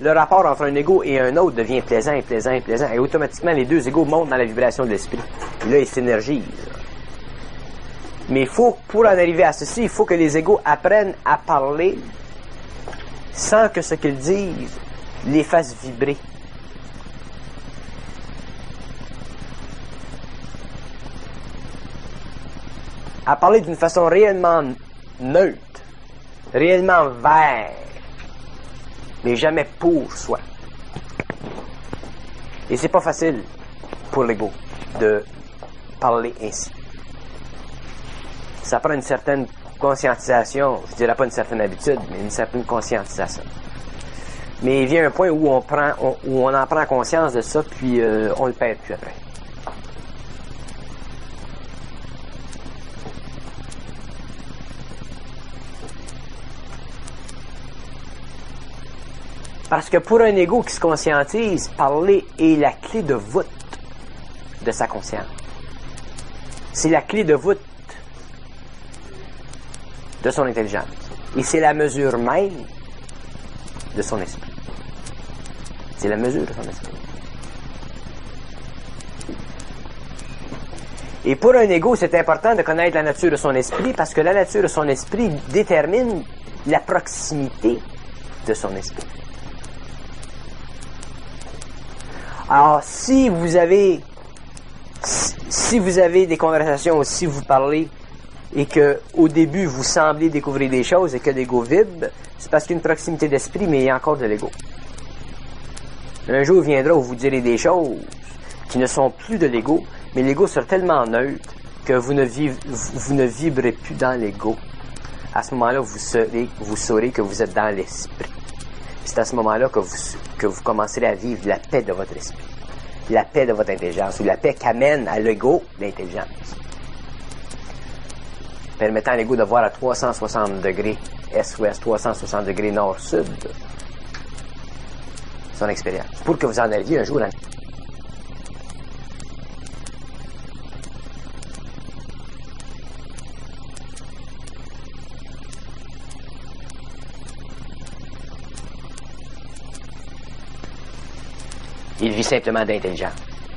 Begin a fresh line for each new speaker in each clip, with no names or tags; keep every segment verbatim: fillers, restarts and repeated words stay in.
le rapport entre un ego et un autre devient plaisant et plaisant et plaisant. Et automatiquement, les deux égos montent dans la vibration de l'esprit. Et là, ils s'énergisent. Mais il faut, pour en arriver à ceci, il faut que les égos apprennent à parler sans que ce qu'ils disent les fasse vibrer. À parler d'une façon réellement neutre, réellement vers, mais jamais pour soi. Et c'est pas facile pour l'ego de parler ainsi. Ça prend une certaine conscientisation, je dirais pas une certaine habitude, mais une certaine conscientisation. Mais il vient un point où on prend, on, où on en prend conscience de ça, puis euh, on le perd plus après. Parce que pour un ego qui se conscientise, parler est la clé de voûte de sa conscience. C'est la clé de voûte de son intelligence. Et c'est la mesure même de son esprit. C'est la mesure de son esprit. Et pour un ego, c'est important de connaître la nature de son esprit parce que la nature de son esprit détermine la proximité de son esprit. Alors, si vous avez si vous avez des conversations ou si vous parlez et que au début vous semblez découvrir des choses et que l'ego vibre, c'est parce qu'il y a une proximité d'esprit, mais il y a encore de l'ego. Un jour viendra où vous direz des choses qui ne sont plus de l'ego, mais l'ego sera tellement neutre que vous ne, viv, vous ne vibrez plus dans l'ego. À ce moment-là, vous saurez, vous saurez que vous êtes dans l'esprit. C'est à ce moment-là que vous, que vous commencerez à vivre la paix de votre esprit, la paix de votre intelligence, ou la paix qu'amène à l'ego l'intelligence. Permettant à l'ego de voir à trois cent soixante degrés est-ouest, trois cent soixante degrés nord-sud son expérience. Pour que vous en arriviez un jour dans... Il vit simplement d'intelligence.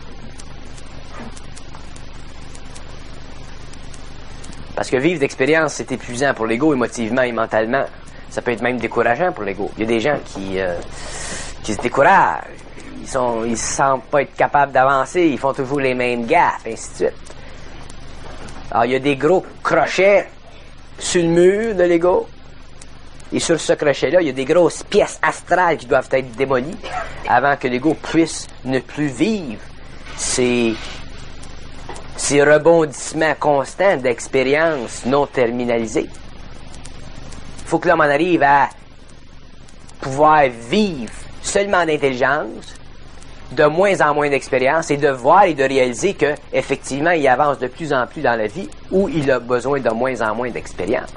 Parce que vivre d'expérience, c'est épuisant pour l'ego, émotivement et mentalement. Ça peut être même décourageant pour l'ego. Il y a des gens qui, euh, qui se découragent. Ils sont, ils se sentent pas être capables d'avancer. Ils font toujours les mêmes gaffes, ainsi de suite. Alors, il y a des gros crochets sur le mur de l'ego. Et sur ce crochet-là, il y a des grosses pièces astrales qui doivent être démolies avant que l'ego puisse ne plus vivre ces, ces rebondissements constants d'expériences non terminalisées. Il faut que l'homme en arrive à pouvoir vivre seulement d'intelligence, de moins en moins d'expérience, et de voir et de réaliser que effectivement il avance de plus en plus dans la vie où il a besoin de moins en moins d'expérience.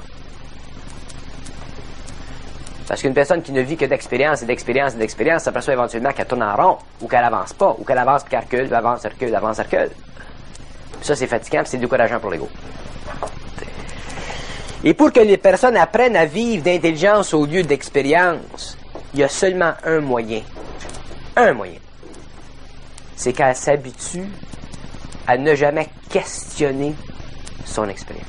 Parce qu'une personne qui ne vit que d'expérience et d'expérience et d'expérience s'aperçoit éventuellement qu'elle tourne en rond, ou qu'elle avance pas, ou qu'elle avance puis qu'elle recule, avance, recule, avance, recule. Ça, c'est fatigant, c'est décourageant pour l'ego. Et pour que les personnes apprennent à vivre d'intelligence au lieu d'expérience, il y a seulement un moyen. Un moyen. C'est qu'elle s'habitue à ne jamais questionner son expérience.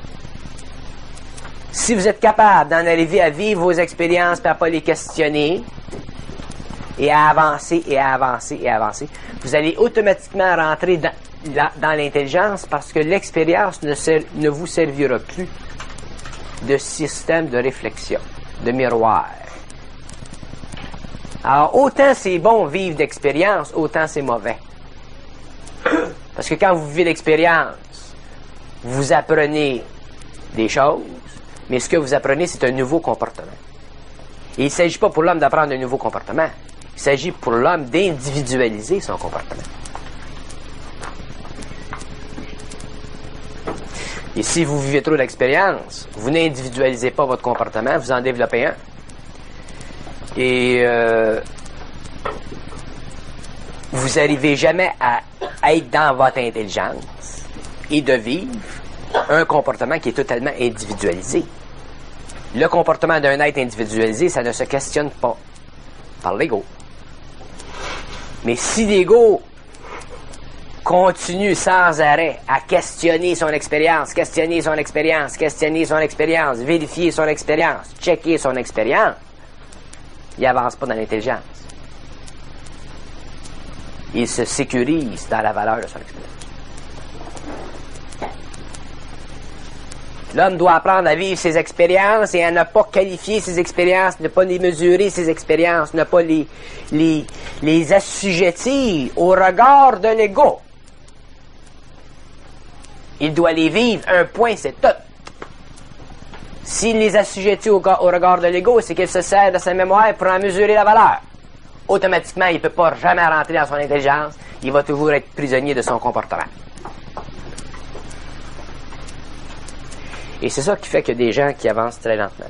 Si vous êtes capable d'en arriver à vivre vos expériences et à ne pas les questionner, et à avancer, et à avancer, et à avancer, vous allez automatiquement rentrer dans, dans l'intelligence parce que l'expérience ne, ser, ne vous servira plus de système de réflexion, de miroir. Alors, autant c'est bon vivre d'expérience, autant c'est mauvais. Parce que quand vous vivez l'expérience, vous apprenez des choses, mais ce que vous apprenez, c'est un nouveau comportement. Et il ne s'agit pas pour l'homme d'apprendre un nouveau comportement. Il s'agit pour l'homme d'individualiser son comportement. Et si vous vivez trop d'expérience, vous n'individualisez pas votre comportement, vous en développez un. Et euh, vous n'arrivez jamais à être dans votre intelligence et de vivre un comportement qui est totalement individualisé. Le comportement d'un être individualisé, ça ne se questionne pas. par l'ego. Mais si l'ego continue sans arrêt à questionner son expérience, questionner son expérience, questionner son expérience, vérifier son expérience, checker son expérience, il avance pas dans l'intelligence. Il se sécurise dans la valeur de son expérience. L'homme doit apprendre à vivre ses expériences et à ne pas qualifier ses expériences, ne pas les mesurer ses expériences, ne pas les, les, les assujettir au regard de l'ego. Il doit les vivre, un point, c'est tout. S'il les assujettit au, au regard de l'ego, c'est qu'il se sert de sa mémoire pour en mesurer la valeur. Automatiquement, il ne peut pas jamais rentrer dans son intelligence, il va toujours être prisonnier de son comportement. Et c'est ça qui fait qu'il y a des gens qui avancent très lentement.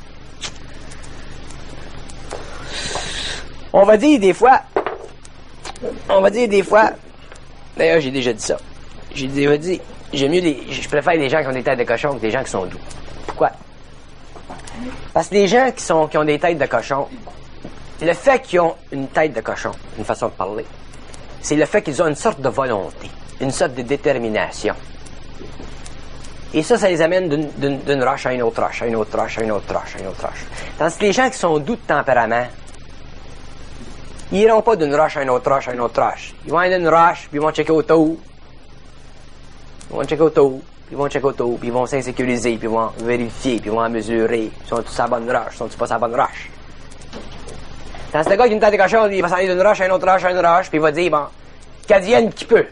On va dire des fois, on va dire des fois, d'ailleurs j'ai déjà dit ça, j'ai déjà dit, j'aime mieux les, je préfère les gens qui ont des têtes de cochon que des gens qui sont doux. Pourquoi? Parce que les gens qui sont, qui ont des têtes de cochon, le fait qu'ils ont une tête de cochon, une façon de parler, c'est le fait qu'ils ont une sorte de volonté, une sorte de détermination. Et ça, ça les amène d'une, d'une, d'une roche à une autre roche, à une autre roche, à une autre roche, à une autre roche. Tandis que les gens qui sont doux de tempérament, ils n'iront pas d'une roche à une autre roche, à une autre roche. Ils vont aller d'une roche, puis ils vont checker autour. Ils vont checker autour, puis ils vont checker autour, puis ils vont s'insécuriser, puis ils vont vérifier, puis ils vont en mesurer. Ils sont tous à la bonne roche, ils sont tous pas à la bonne roche. Tandis que le gars qui a une tête de cochon, il va s'en aller d'une roche à une autre roche, à une roche, puis il va dire, bon, qu'advienne qui peut.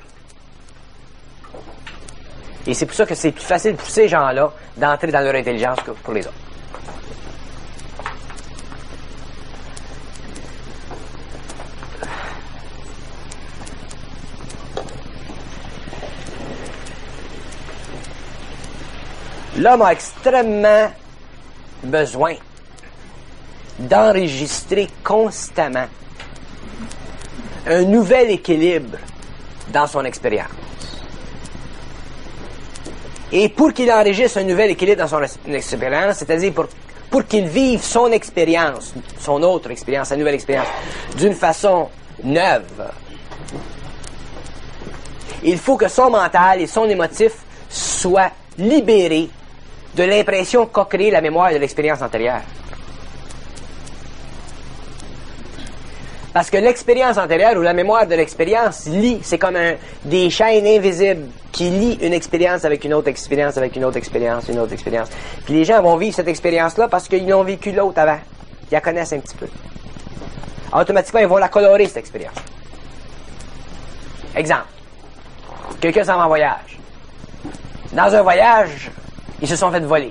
Et c'est pour ça que c'est plus facile pour ces gens-là d'entrer dans leur intelligence que pour les autres. L'homme a extrêmement besoin d'enregistrer constamment un nouvel équilibre dans son expérience. Et pour qu'il enregistre un nouvel équilibre dans son expérience, c'est-à-dire pour, pour qu'il vive son expérience, son autre expérience, sa nouvelle expérience, d'une façon neuve, il faut que son mental et son émotif soient libérés de l'impression qu'a créé la mémoire de l'expérience antérieure. Parce que l'expérience antérieure ou la mémoire de l'expérience lie, c'est comme un, des chaînes invisibles qui lient une expérience avec une autre expérience, avec une autre expérience, une autre expérience. Puis les gens vont vivre cette expérience-là parce qu'ils ont vécu l'autre avant. Ils la connaissent un petit peu. Automatiquement, ils vont la colorer, cette expérience. Exemple. Quelqu'un s'en va en voyage. Dans un voyage, ils se sont fait voler.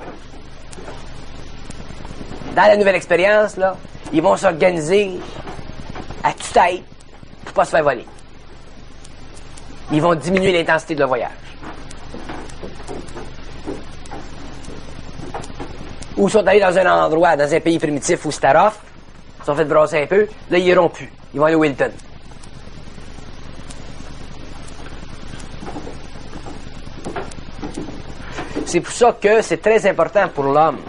Dans la nouvelle expérience, là, ils vont s'organiser à tue-tête pour pas se faire voler. Ils vont diminuer l'intensité de leur voyage. Ou ils sont allés dans un endroit, dans un pays primitif où c'était rough, ils sont fait brasser un peu, là ils iront plus. Ils vont aller au Wilton. C'est pour ça que c'est très important pour l'homme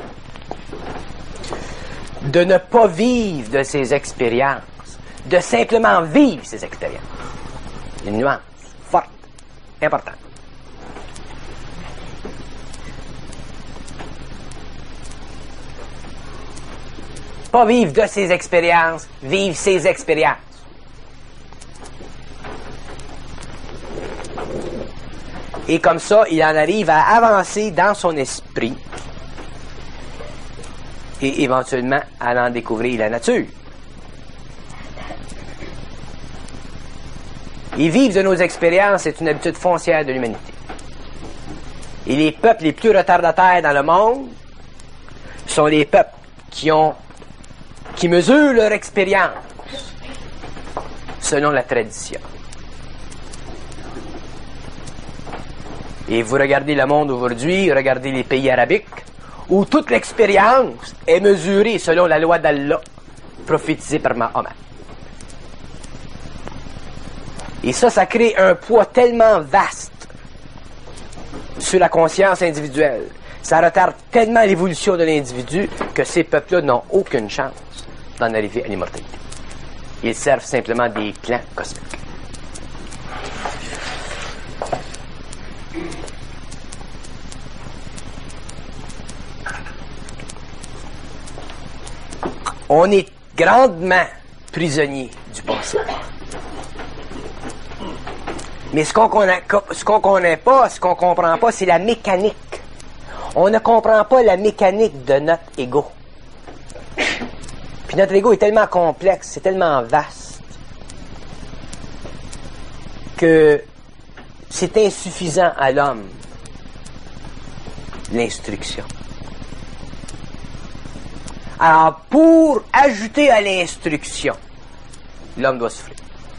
de ne pas vivre de ses expériences, de simplement vivre ses expériences. Une nuance forte, importante. Pas vivre de ses expériences, vivre ses expériences. Et comme ça, il en arrive à avancer dans son esprit et éventuellement à en découvrir la nature. Et vivre de nos expériences est une habitude foncière de l'humanité. Et les peuples les plus retardataires dans le monde sont les peuples qui ont, qui mesurent leur expérience selon la tradition. Et vous regardez le monde aujourd'hui, regardez les pays arabiques, où toute l'expérience est mesurée selon la loi d'Allah, prophétisée par Mahomet. Et ça, ça crée un poids tellement vaste sur la conscience individuelle. Ça retarde tellement l'évolution de l'individu que ces peuples-là n'ont aucune chance d'en arriver à l'immortalité. Ils servent simplement des plans cosmiques. On est grandement prisonnier du passé. Mais ce qu'on connaît, ce qu'on connaît pas, ce qu'on comprend pas, c'est la mécanique. On ne comprend pas la mécanique de notre ego. Puis notre ego est tellement complexe, c'est tellement vaste, que c'est insuffisant à l'homme, l'instruction. Alors, pour ajouter à l'instruction, l'homme doit souffrir.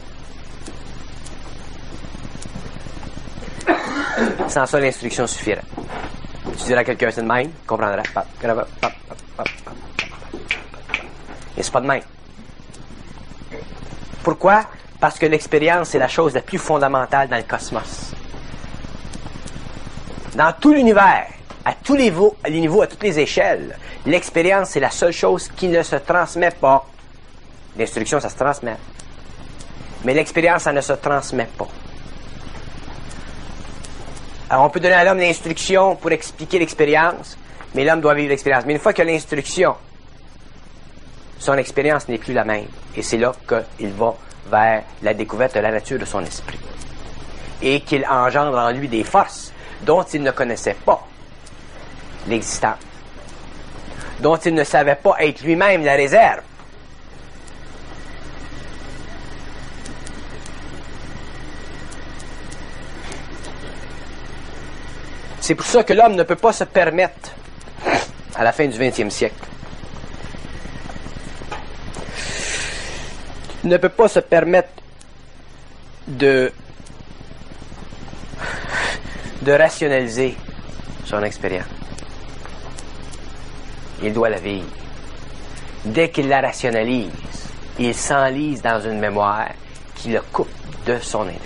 Sans ça, l'instruction suffirait. Tu diras à quelqu'un, c'est de même, il comprendra. Et c'est pas de même. Pourquoi? Parce que l'expérience est la chose la plus fondamentale dans le cosmos. Dans tout l'univers, à tous les niveaux, à, les niveaux, à toutes les échelles, l'expérience, c'est la seule chose qui ne se transmet pas. L'instruction, ça se transmet. Mais l'expérience, ça ne se transmet pas. Alors, on peut donner à l'homme l'instruction pour expliquer l'expérience, mais l'homme doit vivre l'expérience. Mais une fois que l'instruction, son expérience n'est plus la même. Et c'est là qu'il va vers la découverte de la nature de son esprit. Et qu'il engendre en lui des forces dont il ne connaissait pas l'existence, dont il ne savait pas être lui-même la réserve. C'est pour ça que l'homme ne peut pas se permettre, à la fin du vingtième siècle, ne peut pas se permettre de, de rationaliser son expérience. Il doit la vivre. Dès qu'il la rationalise, il s'enlise dans une mémoire qui le coupe de son intelligence.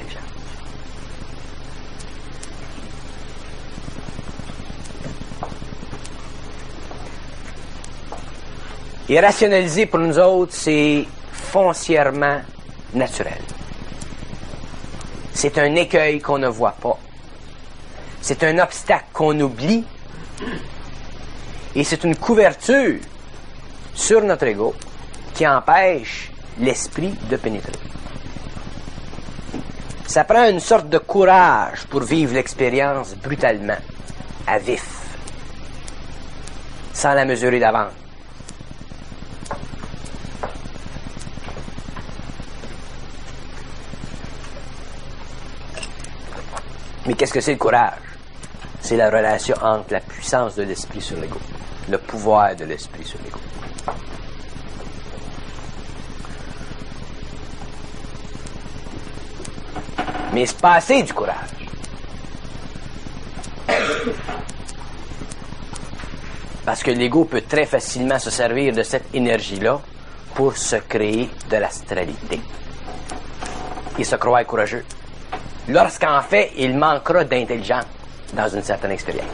Et rationaliser pour nous autres, c'est foncièrement naturel. C'est un écueil qu'on ne voit pas. C'est un obstacle qu'on oublie. Et c'est une couverture sur notre ego qui empêche l'esprit de pénétrer. Ça prend une sorte de courage pour vivre l'expérience brutalement, à vif, sans la mesurer d'avance. Mais qu'est-ce que c'est le courage? C'est la relation entre la puissance de l'esprit sur l'ego, le pouvoir de l'esprit sur l'ego. Mais c'est pas assez du courage. Parce que l'ego peut très facilement se servir de cette énergie-là pour se créer de l'astralité. Il se croit courageux. Lorsqu'en fait, il manquera d'intelligence dans une certaine expérience.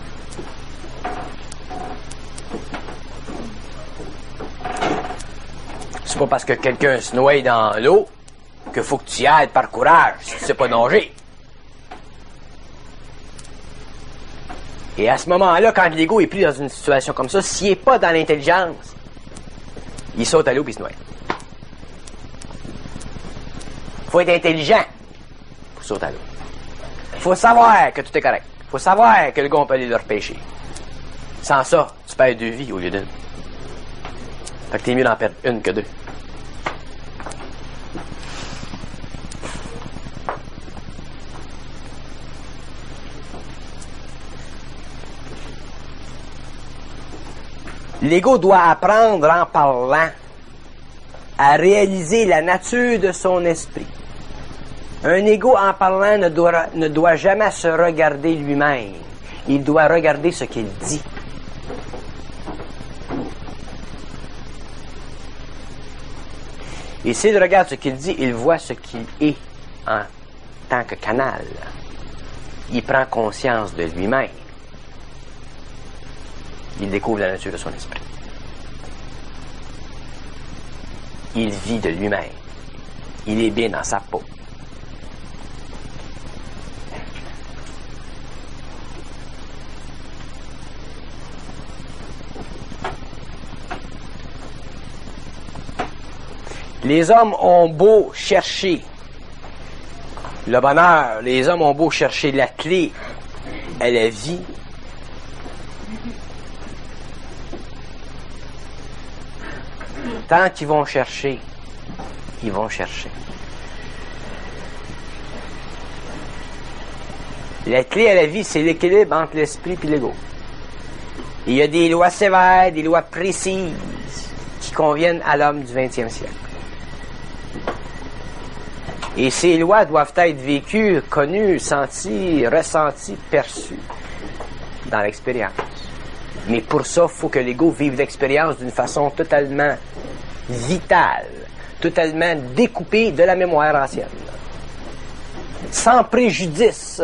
C'est pas parce que quelqu'un se noie dans l'eau qu'il faut que tu y ailles par courage si tu sais pas nager. Et à ce moment-là, quand l'ego est pris dans une situation comme ça, s'il n'est pas dans l'intelligence, il saute à l'eau et il se noie. Il faut être intelligent pour sauter à l'eau. Il faut savoir que tout est correct. Il faut savoir que le gars, on peut aller le repêcher. Sans ça, tu perds deux vies au lieu d'une. Fait que t'es mieux d'en perdre une que deux. L'ego doit apprendre en parlant à réaliser la nature de son esprit. Un ego en parlant ne doit, ne doit jamais se regarder lui-même. Il doit regarder ce qu'il dit. Et s'il regarde ce qu'il dit, il voit ce qu'il est en tant que canal. Il prend conscience de lui-même. Il découvre la nature de son esprit. il vit de lui-même. Il est bien dans sa peau. Les hommes ont beau chercher le bonheur, les hommes ont beau chercher la clé à la vie, tant qu'ils vont chercher, ils vont chercher. La clé à la vie, c'est l'équilibre entre l'esprit et l'ego. Il y a des lois sévères, des lois précises qui conviennent à l'homme du vingtième siècle. Et ces lois doivent être vécues, connues, senties, ressenties, perçues dans l'expérience. Mais pour ça, il faut que l'ego vive l'expérience d'une façon totalement vitale, totalement découpée de la mémoire ancienne. Sans préjudice.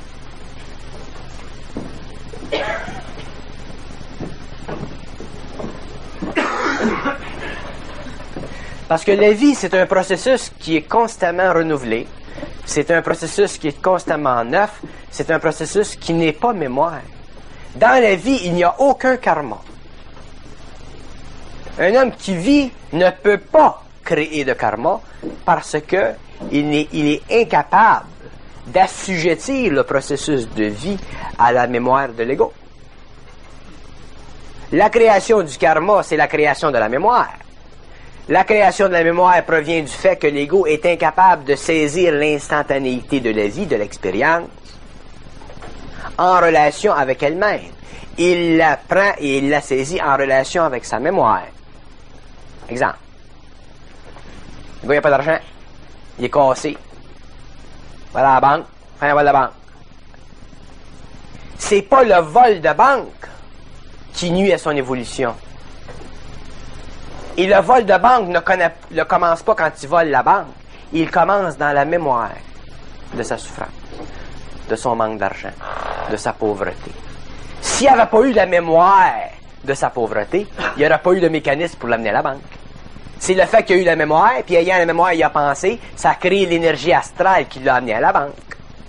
Parce que la vie, c'est un processus qui est constamment renouvelé. C'est un processus qui est constamment neuf. C'est un processus qui n'est pas mémoire. Dans la vie, il n'y a aucun karma. Un homme qui vit ne peut pas créer de karma parce que il est, il est incapable d'assujettir le processus de vie à la mémoire de l'ego. La création du karma, c'est la création de la mémoire. La création de la mémoire provient du fait que l'ego est incapable de saisir l'instantanéité de la vie, de l'expérience, en relation avec elle-même. Il la prend et il la saisit en relation avec sa mémoire. Exemple. Le gars, il n'a pas d'argent. Il est cassé. Va à la banque. Fais un vol de banque. C'est pas le vol de banque qui nuit à son évolution. Et le vol de banque ne, connaît, ne commence pas quand il vole la banque. Il commence dans la mémoire de sa souffrance, de son manque d'argent, de sa pauvreté. S'il n'y avait pas eu la mémoire de sa pauvreté, il n'y aurait pas eu de mécanisme pour l'amener à la banque. C'est le fait qu'il y a eu la mémoire, puis ayant la mémoire, il a pensé, ça a créé l'énergie astrale qui l'a amené à la banque.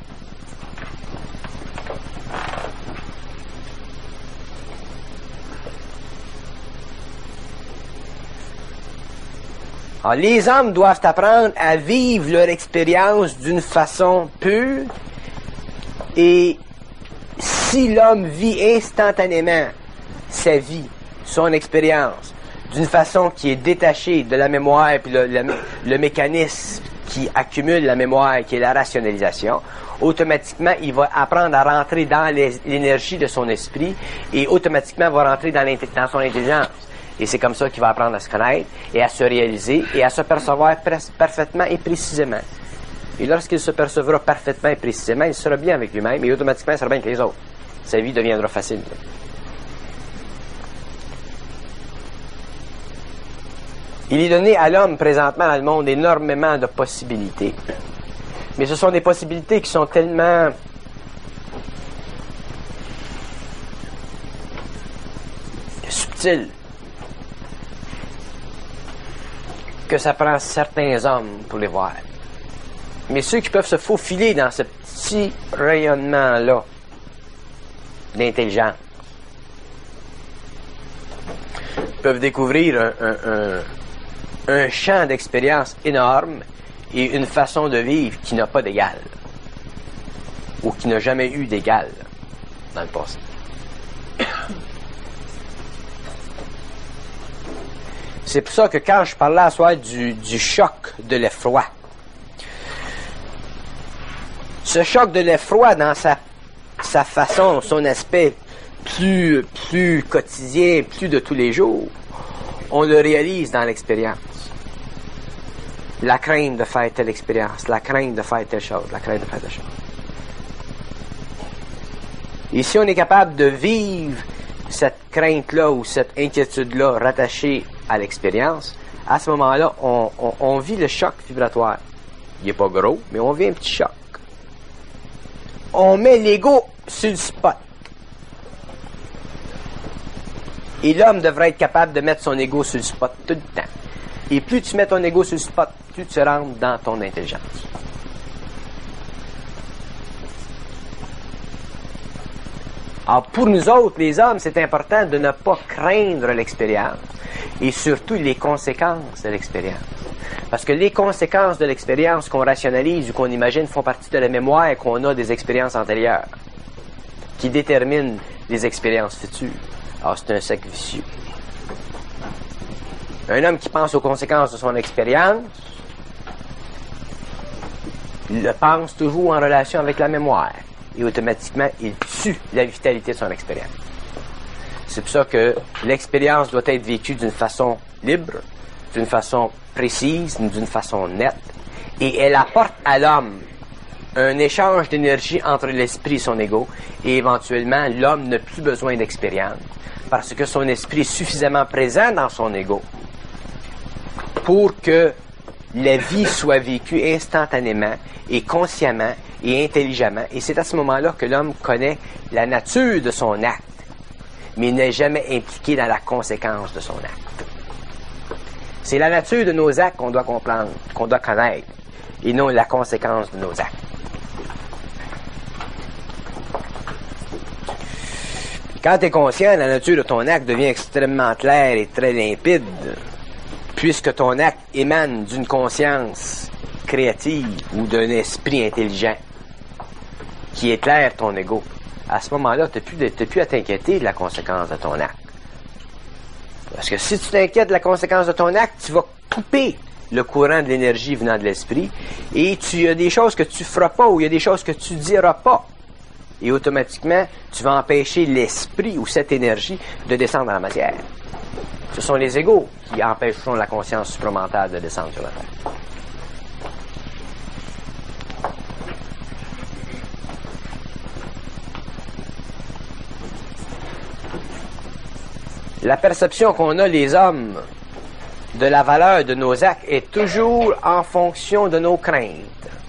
Alors, les hommes doivent apprendre à vivre leur expérience d'une façon pure, et si l'homme vit instantanément sa vie, son expérience, d'une façon qui est détachée de la mémoire, puis le, le, le mécanisme qui accumule la mémoire, qui est la rationalisation, automatiquement, il va apprendre à rentrer dans les, l'énergie de son esprit, et automatiquement, va rentrer dans, dans son intelligence. Et c'est comme ça qu'il va apprendre à se connaître et à se réaliser et à se percevoir parfaitement et précisément. Et lorsqu'il se percevra parfaitement et précisément, il sera bien avec lui-même et automatiquement, il sera bien avec les autres. Sa vie deviendra facile. Il est donné à l'homme présentement dans le monde énormément de possibilités. Mais ce sont des possibilités qui sont tellement subtiles que ça prend certains hommes pour les voir. Mais ceux qui peuvent se faufiler dans ce petit rayonnement-là d'intelligence peuvent découvrir un, un, un, un champ d'expérience énorme et une façon de vivre qui n'a pas d'égal ou qui n'a jamais eu d'égal dans le passé. C'est pour ça que quand je parlais à soi du, du choc de l'effroi, ce choc de l'effroi dans sa, sa façon, son aspect plus, plus quotidien, plus de tous les jours, on le réalise dans l'expérience. La crainte de faire telle expérience, la crainte de faire telle chose, la crainte de faire telle chose. Et si on est capable de vivre cette crainte-là ou cette inquiétude-là rattachée à l'expérience, à ce moment-là, on, on, on vit le choc vibratoire. Il n'est pas gros, mais on vit un petit choc. On met l'ego sur le spot. Et l'homme devrait être capable de mettre son ego sur le spot tout le temps. Et plus tu mets ton ego sur le spot, plus tu rentres dans ton intelligence. Alors, pour nous autres, les hommes, c'est important de ne pas craindre l'expérience et surtout les conséquences de l'expérience. Parce que les conséquences de l'expérience qu'on rationalise ou qu'on imagine font partie de la mémoire qu'on a des expériences antérieures qui déterminent les expériences futures. Alors, c'est un cercle vicieux. Un homme qui pense aux conséquences de son expérience le pense toujours en relation avec la mémoire. Et automatiquement, il tue la vitalité de son expérience. C'est pour ça que l'expérience doit être vécue d'une façon libre, d'une façon précise, d'une façon nette. Et elle apporte à l'homme un échange d'énergie entre l'esprit et son ego. Et éventuellement, l'homme n'a plus besoin d'expérience parce que son esprit est suffisamment présent dans son ego pour que la vie soit vécue instantanément et consciemment et intelligemment. Et c'est à ce moment-là que l'homme connaît la nature de son acte, mais il n'est jamais impliqué dans la conséquence de son acte. C'est la nature de nos actes qu'on doit comprendre, qu'on doit connaître, et non la conséquence de nos actes. Quand tu es conscient, la nature de ton acte devient extrêmement claire et très limpide, puisque ton acte émane d'une conscience créative ou d'un esprit intelligent qui éclaire ton ego. À ce moment-là, tu n'as plus, plus à t'inquiéter de la conséquence de ton acte. Parce que si tu t'inquiètes de la conséquence de ton acte, tu vas couper le courant de l'énergie venant de l'esprit et tu as des choses que tu feras pas ou il y a des choses que tu diras pas. Et automatiquement, tu vas empêcher l'esprit ou cette énergie de descendre dans la matière. Ce sont les égos qui empêcheront la conscience supramentale de descendre sur la terre. La perception qu'on a, les hommes, de la valeur de nos actes est toujours en fonction de nos craintes.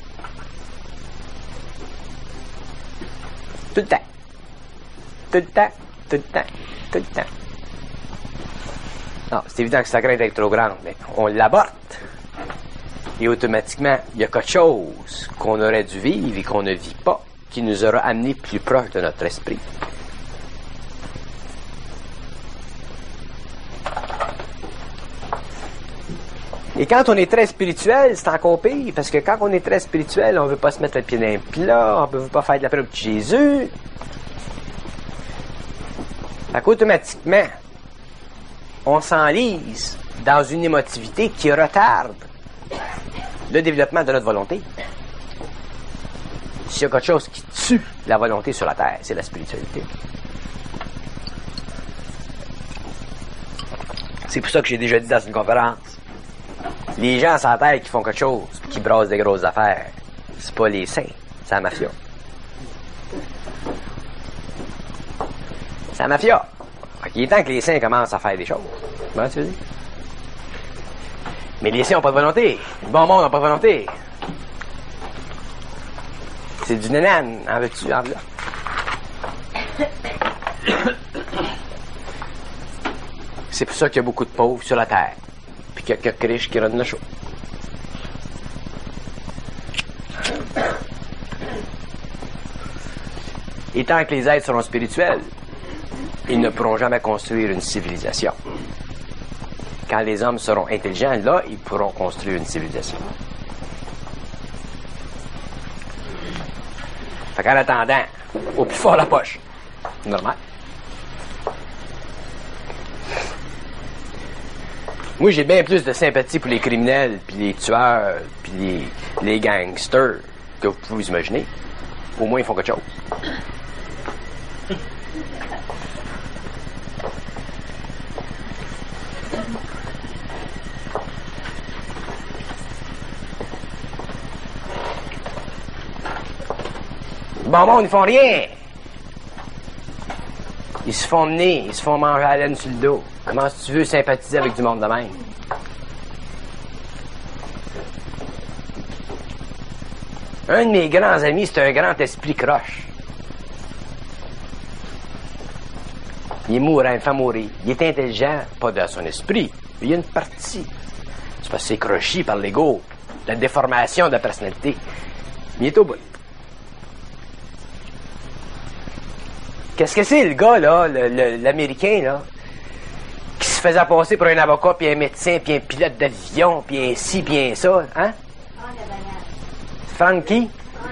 Tout le temps. Tout le temps, tout le temps, tout le temps. Non, c'est évident que sa crainte est trop grande, mais on l'aborde. Et automatiquement, il y a quelque chose qu'on aurait dû vivre et qu'on ne vit pas, qui nous aura amené plus proche de notre esprit. Et quand on est très spirituel, c'est encore pire, parce que quand on est très spirituel, on ne veut pas se mettre le pied dans un plat, on ne veut pas faire de la preuve de Jésus. Fait qu'automatiquement, on s'enlise dans une émotivité qui retarde le développement de notre volonté. S'il y a quelque chose qui tue la volonté sur la terre, c'est la spiritualité. C'est pour ça que j'ai déjà dit dans une conférence, les gens sur la terre qui font quelque chose, qui brassent des grosses affaires, c'est pas les saints, c'est la mafia. C'est la mafia. Fait qu'il est temps que les saints commencent à faire des choses. Comment tu veux dire? Mais les saints n'ont pas de volonté. Le bon monde n'a pas de volonté. C'est du nénan, en veux-tu, en veux. C'est pour ça qu'il y a beaucoup de pauvres sur la terre. Puis qu'il y a quelques riches qui rendent le chaud. Et tant que les êtres seront spirituels, ils ne pourront jamais construire une civilisation. Quand les hommes seront intelligents, là, ils pourront construire une civilisation. Fait qu'en attendant, au plus fort la poche. Normal. Moi, j'ai bien plus de sympathie pour les criminels, puis les tueurs, puis les, les gangsters que vous pouvez imaginer. Au moins, ils font quelque chose. Bon monde, ils font rien. Ils se font mener, ils se font manger à la laine sur le dos. Comment si tu veux sympathiser avec du monde de même? Un de mes grands amis, c'est un grand esprit croche. Il est mourant, il fait mourir. Il est intelligent, pas de son esprit. Il y a une partie parce que c'est crochi par l'ego. La déformation de la personnalité. Il est au bout. Qu'est-ce que c'est, le gars, là, le, le, l'Américain, là, qui se faisait passer pour un avocat, puis un médecin, puis un pilote d'avion, puis un ci, puis un ça, hein? Frankie?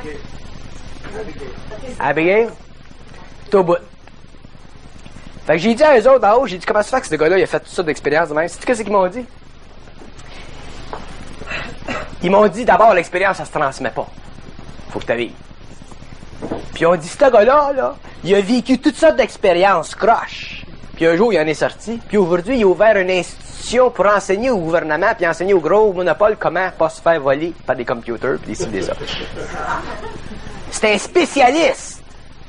Abigail? T'es au bout. Fait que j'ai dit à eux autres en haut, j'ai dit, comment ça fait que ce gars-là, il a fait tout ça d'expérience de même? Sais-tu qu'est-ce qu'ils m'ont dit? Ils m'ont dit, d'abord, l'expérience, ça se transmet pas. Faut que tu vives. Puis on dit, ce gars-là, là, il a vécu toutes sortes d'expériences croches. Puis un jour, il en est sorti. Puis aujourd'hui, il a ouvert une institution pour enseigner au gouvernement, puis enseigner au gros monopole comment pas se faire voler par des computers, puis des ci, des ça. C'est un spécialiste.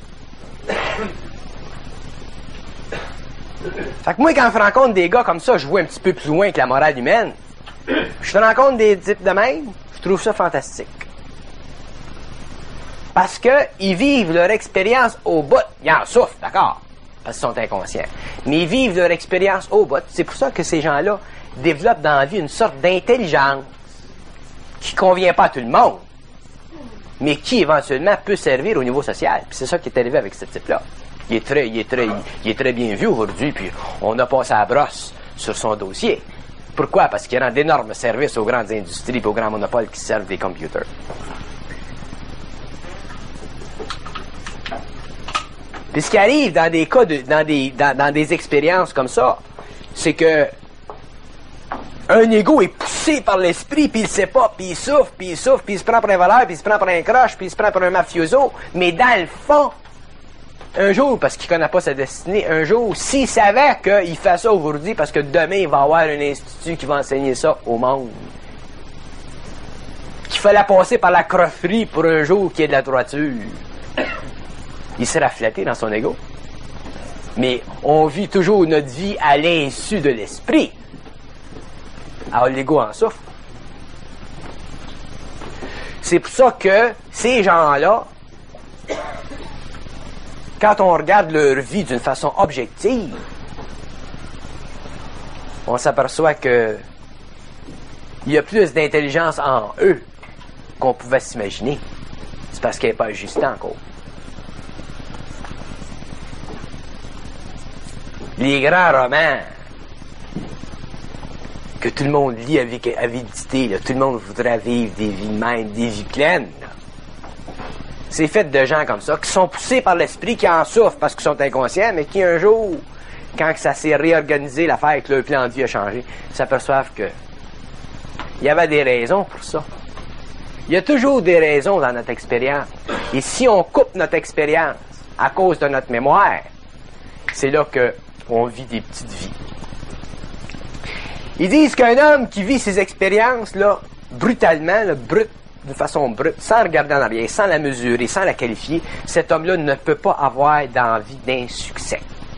Fait que moi, quand je rencontre des gars comme ça, je vois un petit peu plus loin que la morale humaine. Je rencontre des types de même, je trouve ça fantastique. Parce que ils vivent leur expérience au bout. Ils en souffrent, d'accord, parce qu'ils sont inconscients. Mais ils vivent leur expérience au bout. C'est pour ça que ces gens-là développent dans la vie une sorte d'intelligence qui convient pas à tout le monde, mais qui éventuellement peut servir au niveau social. Puis c'est ça qui est arrivé avec ce type-là. Il est très, il est très, il est très bien vu aujourd'hui, puis on a passé à la brosse sur son dossier. Pourquoi? Parce qu'il rend d'énormes services aux grandes industries et aux grands monopoles qui servent des computers. Puis ce qui arrive dans des cas, de, dans, des, dans, dans des expériences comme ça, c'est que un ego est poussé par l'esprit, puis il sait pas, puis il souffre, puis il souffre, puis il se prend pour un voleur, puis il se prend pour un croche, puis il se prend pour un mafioso. Mais dans le fond, un jour, parce qu'il connaît pas sa destinée, un jour, s'il savait qu'il fait ça aujourd'hui, parce que demain, il va y avoir un institut qui va enseigner ça au monde, qu'il fallait passer par la crofferie pour un jour qu'il y ait de la droiture, il sera flatté dans son ego. Mais on vit toujours notre vie à l'insu de l'esprit. Alors l'ego en souffre. C'est pour ça que ces gens-là, quand on regarde leur vie d'une façon objective, on s'aperçoit que il y a plus d'intelligence en eux qu'on pouvait s'imaginer. C'est parce qu'elle n'est pas ajustée encore. Les grands romans que tout le monde lit avec avidité, là, tout le monde voudrait vivre des vies mêmes, des vies pleines, là. C'est fait de gens comme ça, qui sont poussés par l'esprit, qui en souffrent parce qu'ils sont inconscients, mais qui un jour, quand ça s'est réorganisé, l'affaire et que leur plan de vie a changé, s'aperçoivent que il y avait des raisons pour ça. Il y a toujours des raisons dans notre expérience. Et si on coupe notre expérience à cause de notre mémoire, c'est là que on vit des petites vies. Ils disent qu'un homme qui vit ces expériences-là, brutalement, là, brut, de façon brute, sans regarder en arrière, sans la mesurer, sans la qualifier, cet homme-là ne peut pas avoir d'envie d'insuccès.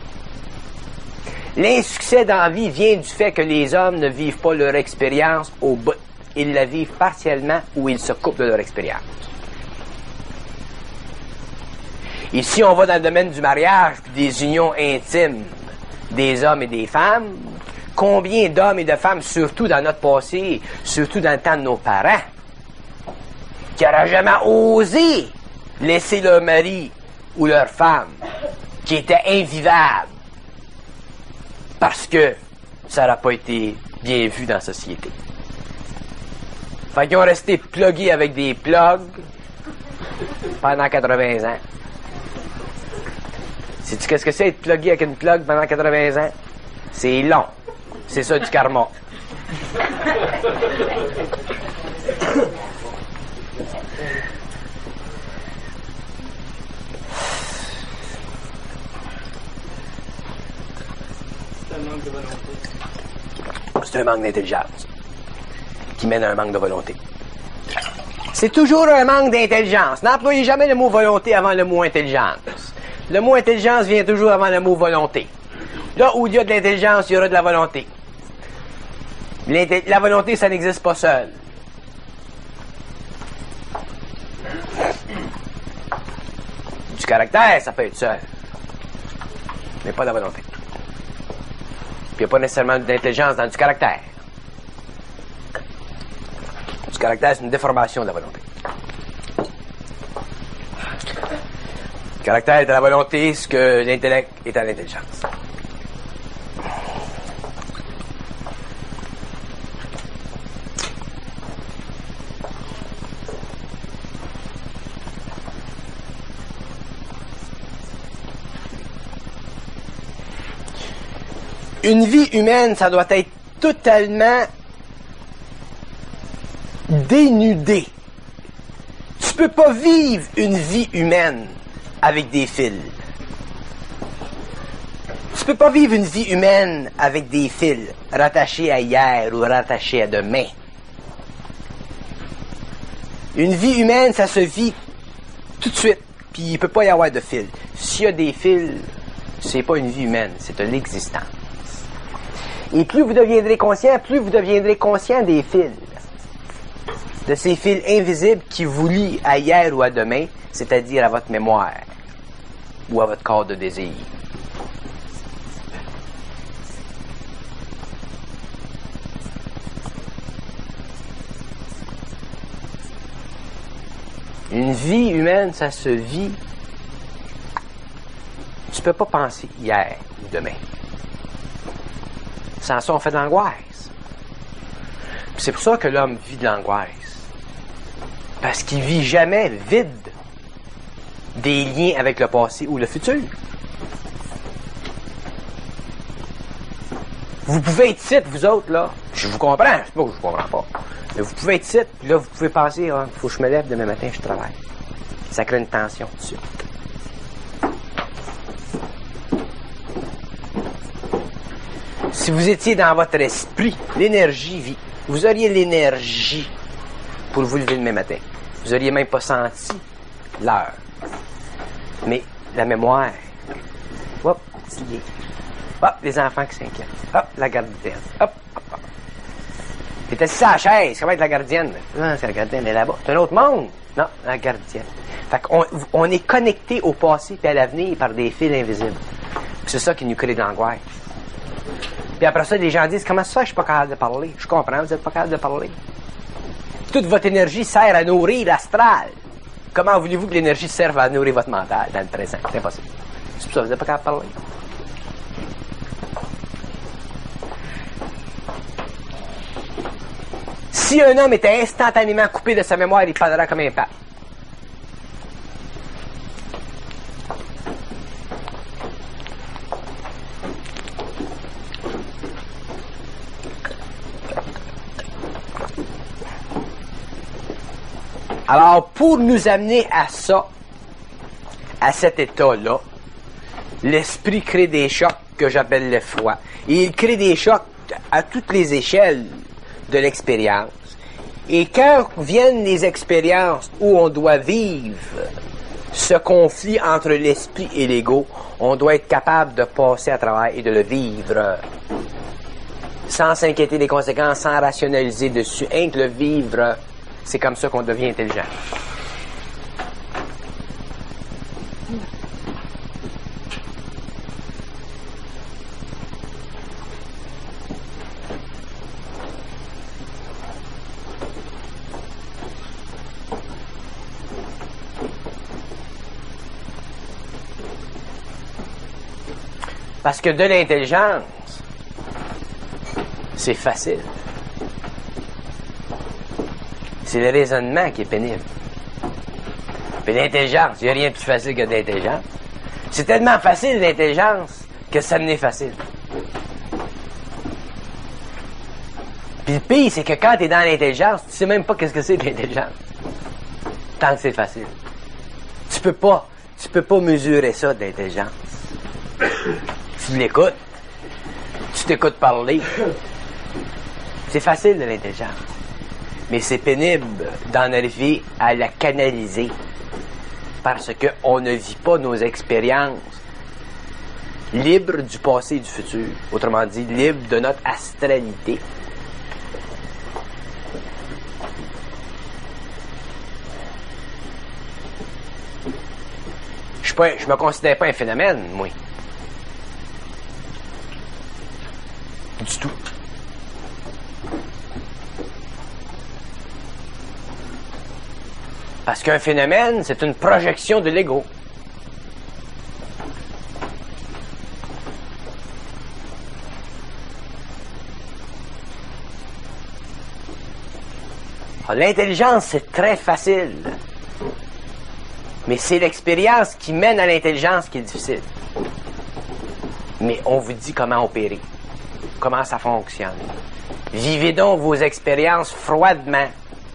L'insuccès d'envie vient du fait que les hommes ne vivent pas leur expérience au bout. Ils la vivent partiellement ou ils se coupent de leur expérience. Et si on va dans le domaine du mariage, des unions intimes des hommes et des femmes, combien d'hommes et de femmes, surtout dans notre passé, surtout dans le temps de nos parents, qui n'auraient jamais osé laisser leur mari ou leur femme, qui était invivable, parce que ça n'aurait pas été bien vu dans la société. Fait qu'ils ont resté plugués avec des plugs pendant quatre-vingts ans. Sais-tu qu'est-ce que c'est être plugué avec une plug pendant quatre-vingts ans? C'est long. C'est ça du karma.
C'est un manque de volonté.
C'est un manque d'intelligence qui mène à un manque de volonté. C'est toujours un manque d'intelligence. N'employez jamais le mot volonté avant le mot intelligence. Le mot intelligence vient toujours avant le mot volonté. Là où il y a de l'intelligence, il y aura de la volonté. La volonté, ça n'existe pas seul. Du caractère, ça peut être seul. Mais pas de la volonté. Puis il n'y a pas nécessairement d'intelligence dans du caractère. Du caractère, c'est une déformation de la volonté. Le caractère est à la volonté ce que l'intellect est à l'intelligence. Une vie humaine, ça doit être totalement dénudé. Tu peux pas vivre une vie humaine avec des fils. Tu peux pas vivre une vie humaine avec des fils rattachés à hier ou rattachés à demain. Une vie humaine, ça se vit tout de suite, puis il peut pas y avoir de fils. S'il y a des fils, c'est pas une vie humaine, c'est de l'existence. Et plus vous deviendrez conscient, plus vous deviendrez conscient des fils. De ces fils invisibles qui vous lient à hier ou à demain, c'est-à-dire à votre mémoire ou à votre corps de désir. Une vie humaine, ça se vit. Tu peux pas penser hier ou demain. Sans ça, on fait de l'angoisse. C'est pour ça que l'homme vit de l'angoisse. Parce qu'il vit jamais vide des liens avec le passé ou le futur. Vous pouvez être ici, vous autres, là. Je vous comprends, c'est pas que je vous comprends pas. Mais vous pouvez être ici, puis là, vous pouvez penser, ah, faut que je me lève demain matin, je travaille. Ça crée une tension tout de suite. Si vous étiez dans votre esprit, l'énergie vit. Vous auriez l'énergie pour vous lever demain matin. Vous auriez même pas senti l'heure. Mais la mémoire, hop, fatigué. Hop, les enfants qui s'inquiètent. Hop, la gardienne. Hop, hop, hop. T'es assis à la chaise, ça va être la gardienne. Non, c'est la gardienne, elle est là-bas. C'est un autre monde. Non, la gardienne. Fait qu'on on est connecté au passé et à l'avenir par des fils invisibles. Puis c'est ça qui nous crée de l'angoisse. Puis après ça, les gens disent, comment ça, je suis pas capable de parler? Je comprends, vous êtes pas capable de parler. Toute votre énergie sert à nourrir l'astral. Comment voulez-vous que l'énergie serve à nourrir votre mental dans le présent? C'est impossible. C'est pour ça que vous n'êtes pas capable de parler. Si un homme était instantanément coupé de sa mémoire, il parlera comme un pape. Alors, pour nous amener à ça, à cet état-là, l'esprit crée des chocs que j'appelle l'effroi. Et il crée des chocs à toutes les échelles de l'expérience. Et quand viennent les expériences où on doit vivre ce conflit entre l'esprit et l'ego, on doit être capable de passer à travers et de le vivre sans s'inquiéter des conséquences, sans rationaliser dessus, rien que le vivre. C'est comme ça qu'on devient intelligent. Parce que de l'intelligence, c'est facile. C'est le raisonnement qui est pénible. Puis l'intelligence, il n'y a rien de plus facile que de l'intelligence. C'est tellement facile l'intelligence que ça n'est facile. Puis le pire, c'est que quand tu es dans l'intelligence, tu sais même pas qu'est-ce que c'est que l'intelligence. Tant que c'est facile. Tu peux pas, tu peux pas mesurer ça de l'intelligence. Tu l'écoutes. Tu t'écoutes parler. C'est facile de l'intelligence. Mais c'est pénible d'en arriver à la canaliser. Parce qu'on ne vit pas nos expériences libres du passé et du futur. Autrement dit, libres de notre astralité. Je suis pas, je me considère pas un phénomène, moi. Du tout. Parce qu'un phénomène, c'est une projection de l'ego. L'intelligence, c'est très facile. Mais c'est l'expérience qui mène à l'intelligence qui est difficile. Mais on vous dit comment opérer, comment ça fonctionne. Vivez donc vos expériences froidement.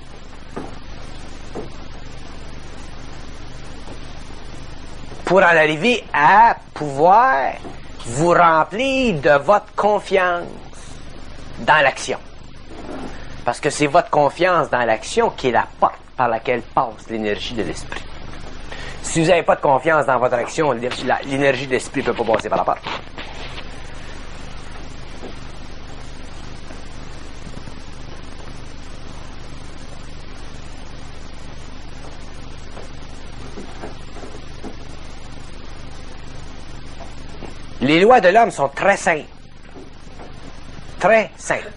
Pour en arriver à pouvoir vous remplir de votre confiance dans l'action. Parce que c'est votre confiance dans l'action qui est la porte par laquelle passe l'énergie de l'esprit. Si vous n'avez pas de confiance dans votre action, l'énergie de l'esprit ne peut pas passer par la porte. Les lois de l'homme sont très simples. Très simples.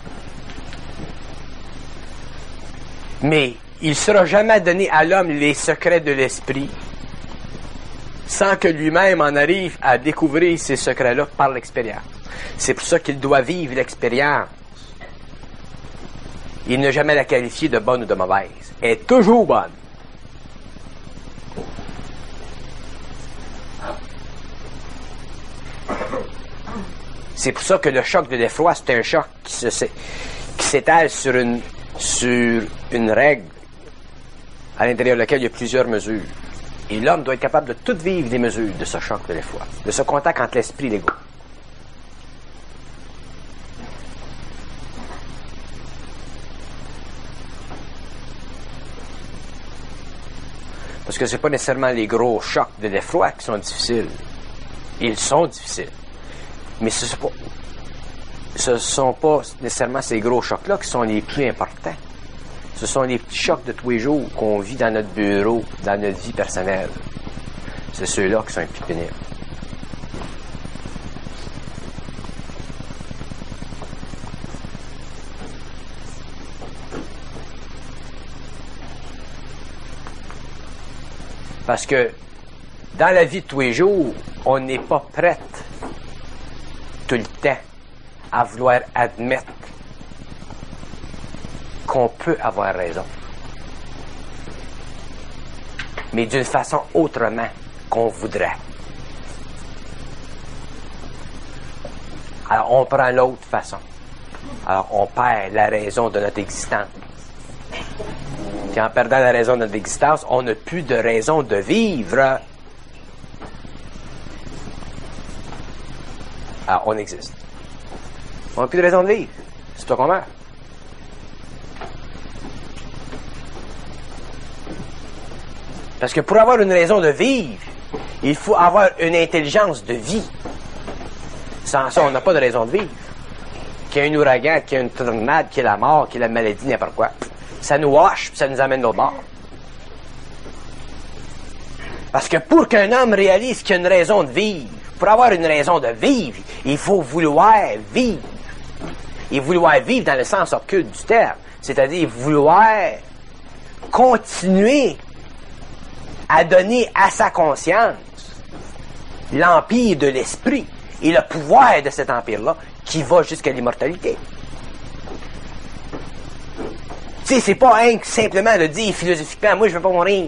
Mais il ne sera jamais donné à l'homme les secrets de l'esprit sans que lui-même en arrive à découvrir ces secrets-là par l'expérience. C'est pour ça qu'il doit vivre l'expérience. Il n'a jamais la qualifier de bonne ou de mauvaise. Elle est toujours bonne. C'est pour ça que le choc de l'effroi, c'est un choc qui se, qui s'étale sur une, sur une règle à l'intérieur de laquelle il y a plusieurs mesures. Et l'homme doit être capable de tout vivre des mesures de ce choc de l'effroi, de ce contact entre l'esprit et l'ego. Parce que c'est pas nécessairement les gros chocs de l'effroi qui sont difficiles. Ils sont difficiles. Mais ce ne sont pas nécessairement ces gros chocs-là qui sont les plus importants. Ce sont les petits chocs de tous les jours qu'on vit dans notre bureau, dans notre vie personnelle. C'est ceux-là qui sont les plus pénibles. Parce que dans la vie de tous les jours, on n'est pas prête tout le temps à vouloir admettre qu'on peut avoir raison. Mais d'une façon autrement qu'on voudrait. Alors on prend l'autre façon. Alors on perd la raison de notre existence. Et en perdant la raison de notre existence, on n'a plus de raison de vivre. Alors, on existe. On n'a plus de raison de vivre. C'est toi qu'on meurt. Parce que pour avoir une raison de vivre, il faut avoir une intelligence de vie. Sans ça, on n'a pas de raison de vivre. Qu'il y ait un ouragan, qu'il y ait une tornade, qu'il y ait la mort, qu'il y ait la maladie, n'importe quoi. Ça nous hache, puis ça nous amène de l'autre bord. Parce que pour qu'un homme réalise qu'il y a une raison de vivre, pour avoir une raison de vivre, il faut vouloir vivre. Et vouloir vivre dans le sens occulte du terme. C'est-à-dire vouloir continuer à donner à sa conscience l'empire de l'esprit et le pouvoir de cet empire-là qui va jusqu'à l'immortalité. Tu sais, c'est pas hein, simplement de dire philosophiquement, moi je veux pas mourir.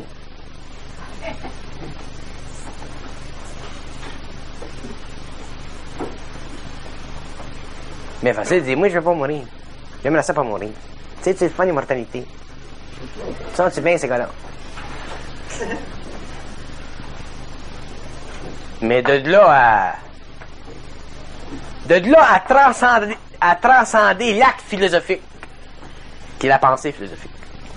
Mais facile de dire, moi je veux pas mourir. J'aimerais ça pas mourir. Tu sais, c'est pas l'immortalité. Tu sens-tu bien ces gars-là? Mais de là à... De là à transcender, à transcender l'acte philosophique, qui est la pensée philosophique,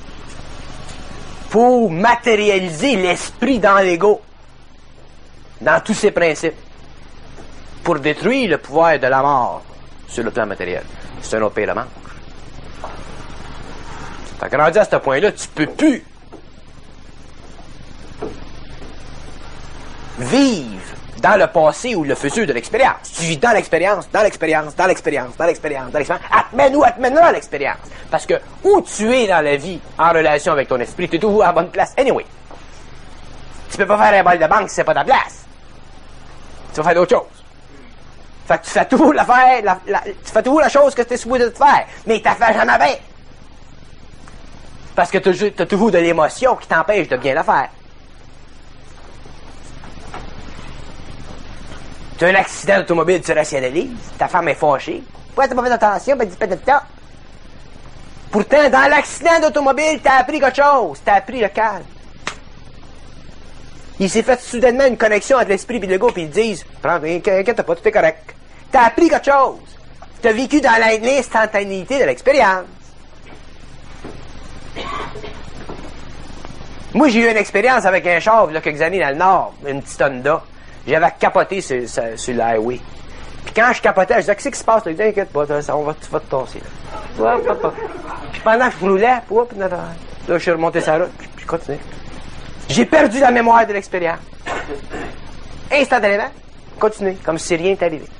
pour matérialiser l'esprit dans l'ego, dans tous ses principes, pour détruire le pouvoir de la mort sur le plan matériel. C'est un autre pays de manque. Fait que rendu à ce point-là, tu peux plus vivre dans le passé ou le futur de l'expérience. Tu vis dans l'expérience, dans l'expérience, dans l'expérience, dans l'expérience, dans l'expérience. Amène-nous, amène-nous l'expérience. Parce que où tu es dans la vie, en relation avec ton esprit, tu es toujours à la bonne place. Anyway. Tu peux pas faire un bol de banque si c'est pas ta place. Tu vas faire d'autres choses. Fait que tu fais toujours l'affaire, la, la, tu fais toujours la chose que tu es supposé de faire. Mais tu la fais jamais bien. Parce que tu as toujours de l'émotion qui t'empêche de bien la faire. Tu as un accident d'automobile, tu rationalises. Ta femme est fâchée. Pourquoi t'as pas fait attention? Ben, dis pas de temps. Pourtant, dans l'accident d'automobile, t'as appris quelque chose. T'as appris le calme. Il s'est fait soudainement une connexion entre l'esprit et l'ego, puis ils disent, prends, inquiète pas, tout est correct. T'as appris quelque chose. T'as vécu dans l'instantanéité de l'expérience. Moi, j'ai eu une expérience avec un char, il y a quelques années dans le Nord, une petite Honda. J'avais capoté sur, sur, sur le highway. Puis quand je capotais, je disais, qu'est-ce qui se passe? Je disais, inquiète pas, ça, on va, tu vas te tasser. Là. Puis pendant que je roulais, puis là, je suis remonté sur la route, puis je continuais. J'ai perdu la mémoire de l'expérience. Instantanément, continuer, comme si rien n'était arrivé.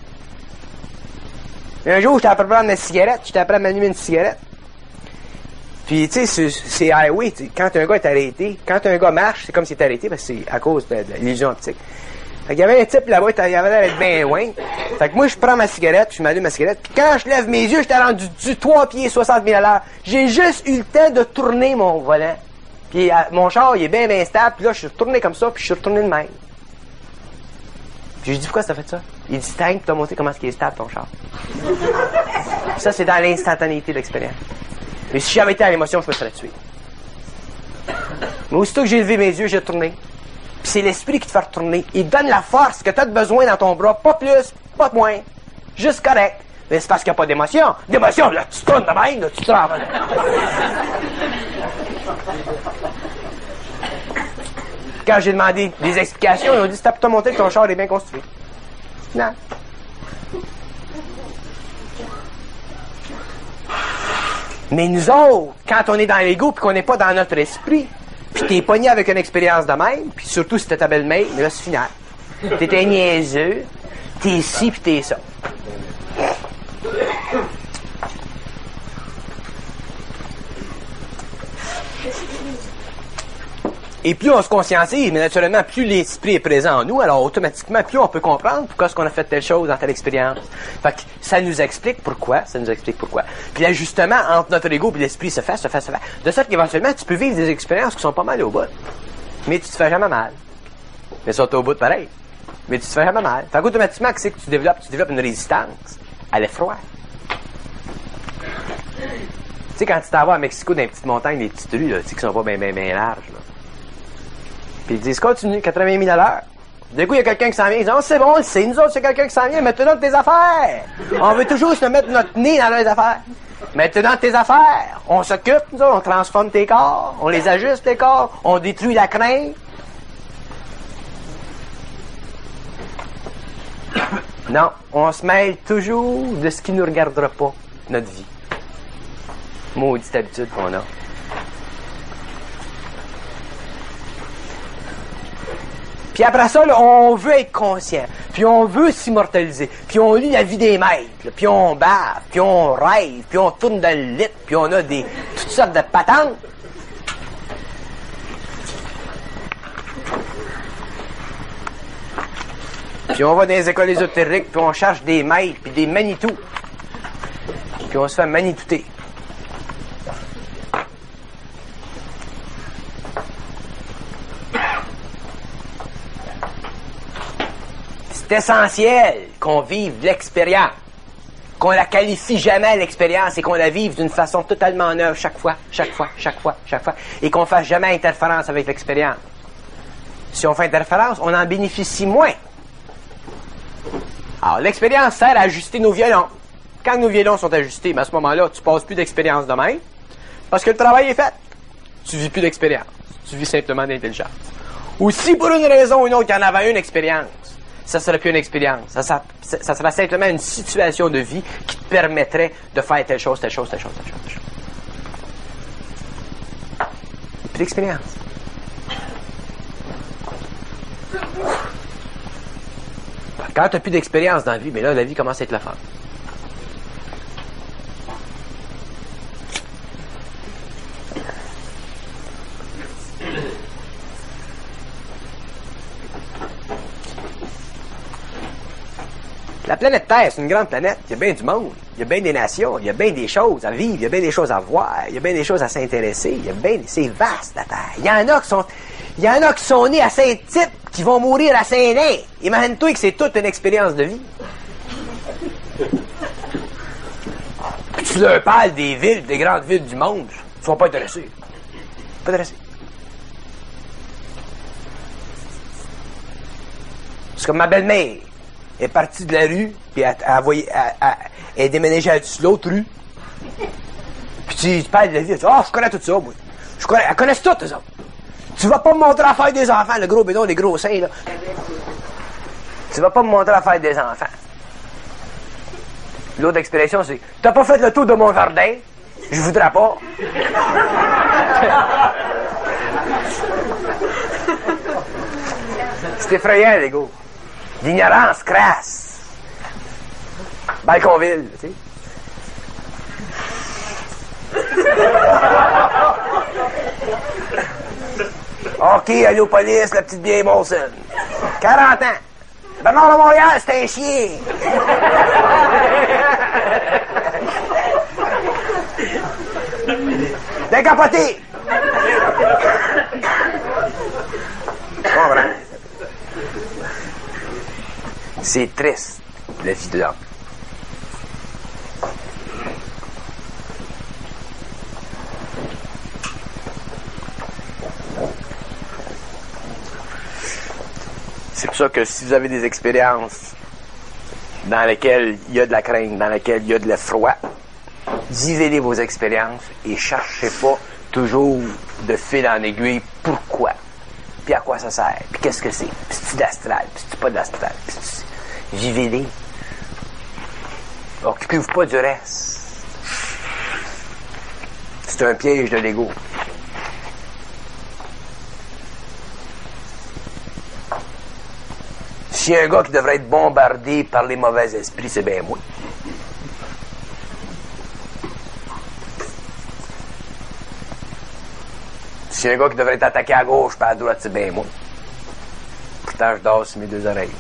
Et un jour, j'étais après prendre une cigarette, j'étais après m'allumer une cigarette. Puis, tu sais, c'est highway, quand un gars est arrêté, quand un gars marche, c'est comme s'il est arrêté, parce que c'est à cause de, de l'illusion optique. Fait qu'il y avait un type là-bas, il avait l'air d'être bien loin. Fait que moi, je prends ma cigarette, je m'allume ma cigarette, puis quand je lève mes yeux, j'étais rendu du trois pieds, soixante mille à l'heure. J'ai juste eu le temps de tourner mon volant. Puis, à, mon char, il est bien, bien stable, puis là, je suis retourné comme ça, puis je suis retourné de même. Puis, je dis, pourquoi ça fait ça? Il dit, t'as t'as montré comment est-ce qu'il est stable, ton char. Ça, c'est dans l'instantanéité de l'expérience. Mais si j'avais été à l'émotion, je me serais tué. Mais aussitôt que j'ai levé mes yeux, j'ai retourné. Puis c'est l'esprit qui te fait retourner. Il te donne la force que tu as besoin dans ton bras. Pas plus, pas moins. Juste correct. Mais c'est parce qu'il n'y a pas d'émotion. D'émotion, là, tu tournes de même, là, tu te rends. Quand j'ai demandé des explications, ils ont dit, c'est pour te montrer que ton char est bien construit. Non. Mais nous autres, quand on est dans l'ego puis qu'on n'est pas dans notre esprit, puis t'es pogné avec une expérience de même, puis surtout si t'es ta belle-mère, mais là c'est final. T'es un niaiseux, t'es ci puis t'es ça. Et plus on se conscientise, mais naturellement, plus l'esprit est présent en nous, alors automatiquement, plus on peut comprendre pourquoi est-ce qu'on a fait telle chose dans telle expérience. Fait que ça nous explique pourquoi, ça nous explique pourquoi. Puis l'ajustement entre notre ego et l'esprit se fait, se fait, se fait. De sorte qu'éventuellement, tu peux vivre des expériences qui sont pas mal au bout. Mais tu te fais jamais mal. Mais ça, t'es au bout pareil. Mais tu te fais jamais mal. Fait qu'automatiquement, qu'est-ce que tu développes? Tu développes une résistance à l'effroi. Tu sais, quand tu t'en vas à Mexico, dans les petites montagnes, les petites rues, là, tu sais, qui sont pas bien, bien, bien larges, là. Puis ils disent, continue, quatre-vingt mille à l'heure. D'un coup, il y a quelqu'un qui s'en vient. Ils disent, oh, c'est bon, c'est nous autres, c'est quelqu'un qui s'en vient. Mets-toi dans tes affaires. On veut toujours se mettre notre nez dans les affaires. Mets-toi dans tes affaires. On s'occupe, nous autres, on transforme tes corps. On les ajuste, tes corps. On détruit la crainte. Non, on se mêle toujours de ce qui ne nous regardera pas, notre vie. Maudite habitude qu'on a. Puis après ça, là, on veut être conscient, puis on veut s'immortaliser, puis on lit la vie des maîtres, là, puis on bave, puis on rêve, puis on tourne dans le lit, puis on a des toutes sortes de patentes. Puis on va dans les écoles ésotériques, puis on cherche des maîtres, puis des Manitou. Puis on se fait manitouter. C'est essentiel qu'on vive l'expérience, qu'on la qualifie jamais l'expérience et qu'on la vive d'une façon totalement neuve chaque fois, chaque fois, chaque fois, chaque fois, et qu'on fasse jamais interférence avec l'expérience. Si on fait interférence, on en bénéficie moins. Alors, l'expérience sert à ajuster nos violons. Quand nos violons sont ajustés, ben à ce moment-là, tu passes plus d'expérience de même, parce que le travail est fait. Tu vis plus d'expérience. Tu vis simplement d'intelligence. Ou si pour une raison ou une autre, il y en avait une expérience, ça serait plus une expérience. Ça, ça, ça serait simplement une situation de vie qui te permettrait de faire telle chose, telle chose, telle chose, telle chose, telle chose. Plus d'expérience. Quand tu n'as plus d'expérience dans la vie, mais là, la vie commence à être la fun. La planète Terre, c'est une grande planète. Il y a bien du monde. Il y a bien des nations. Il y a bien des choses à vivre. Il y a bien des choses à voir. Il y a bien des choses à s'intéresser. Il y a bien... C'est vaste, la Terre. Il y en a qui sont... Il y en a qui sont nés à Saint-Tite, qui vont mourir à Saint-Nain. Imagine-toi que c'est toute une expérience de vie. Puis tu leur parles des villes, des grandes villes du monde. Ils sont pas intéressés. Pas intéressés. C'est comme ma belle-mère. Elle est partie de la rue, puis elle, elle, elle, elle, elle, elle est déménagée à l'autre rue. Puis tu, tu parles de la vie, tu dis, oh, je connais tout ça, moi. Je connais, elle connaît tout, eux autres. Tu vas pas me montrer à faire des enfants, le gros bédon, les gros seins, là. Tu vas pas me montrer à faire des enfants. L'autre expression, c'est, t'as pas fait le tour de mon jardin, je voudrais pas. C'est effrayant, les gars. L'ignorance crasse. Balconville, tu sais. OK, allô, police, la petite vieille Monson. quarante ans. Bernard de Montréal, c'est un chien. Décapoté. Comprends? C'est triste, la vie de l'homme. C'est pour ça que si vous avez des expériences dans lesquelles il y a de la crainte, dans lesquelles il y a de l'effroi, divisez vos expériences et cherchez pas toujours de fil en aiguille pourquoi, puis à quoi ça sert, puis qu'est-ce que c'est, puis c'est-tu d'astral, puis c'est-tu pas d'astral, puis c'est-tu... Vivez-les. Occupez-vous pas du reste. C'est un piège de l'ego. S'il y a un gars qui devrait être bombardé par les mauvais esprits, c'est bien moi. S'il y a un gars qui devrait être attaqué à gauche par à droite, c'est bien moi. Pourtant, je dors sur mes deux oreilles.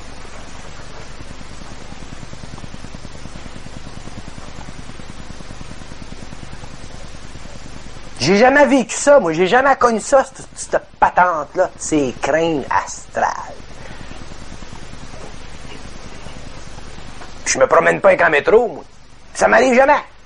J'ai jamais vécu ça, moi. J'ai jamais connu ça, cette, cette patente-là. C'est crainte astrale. Je me promène pas avec un métro, moi. Ça m'arrive jamais.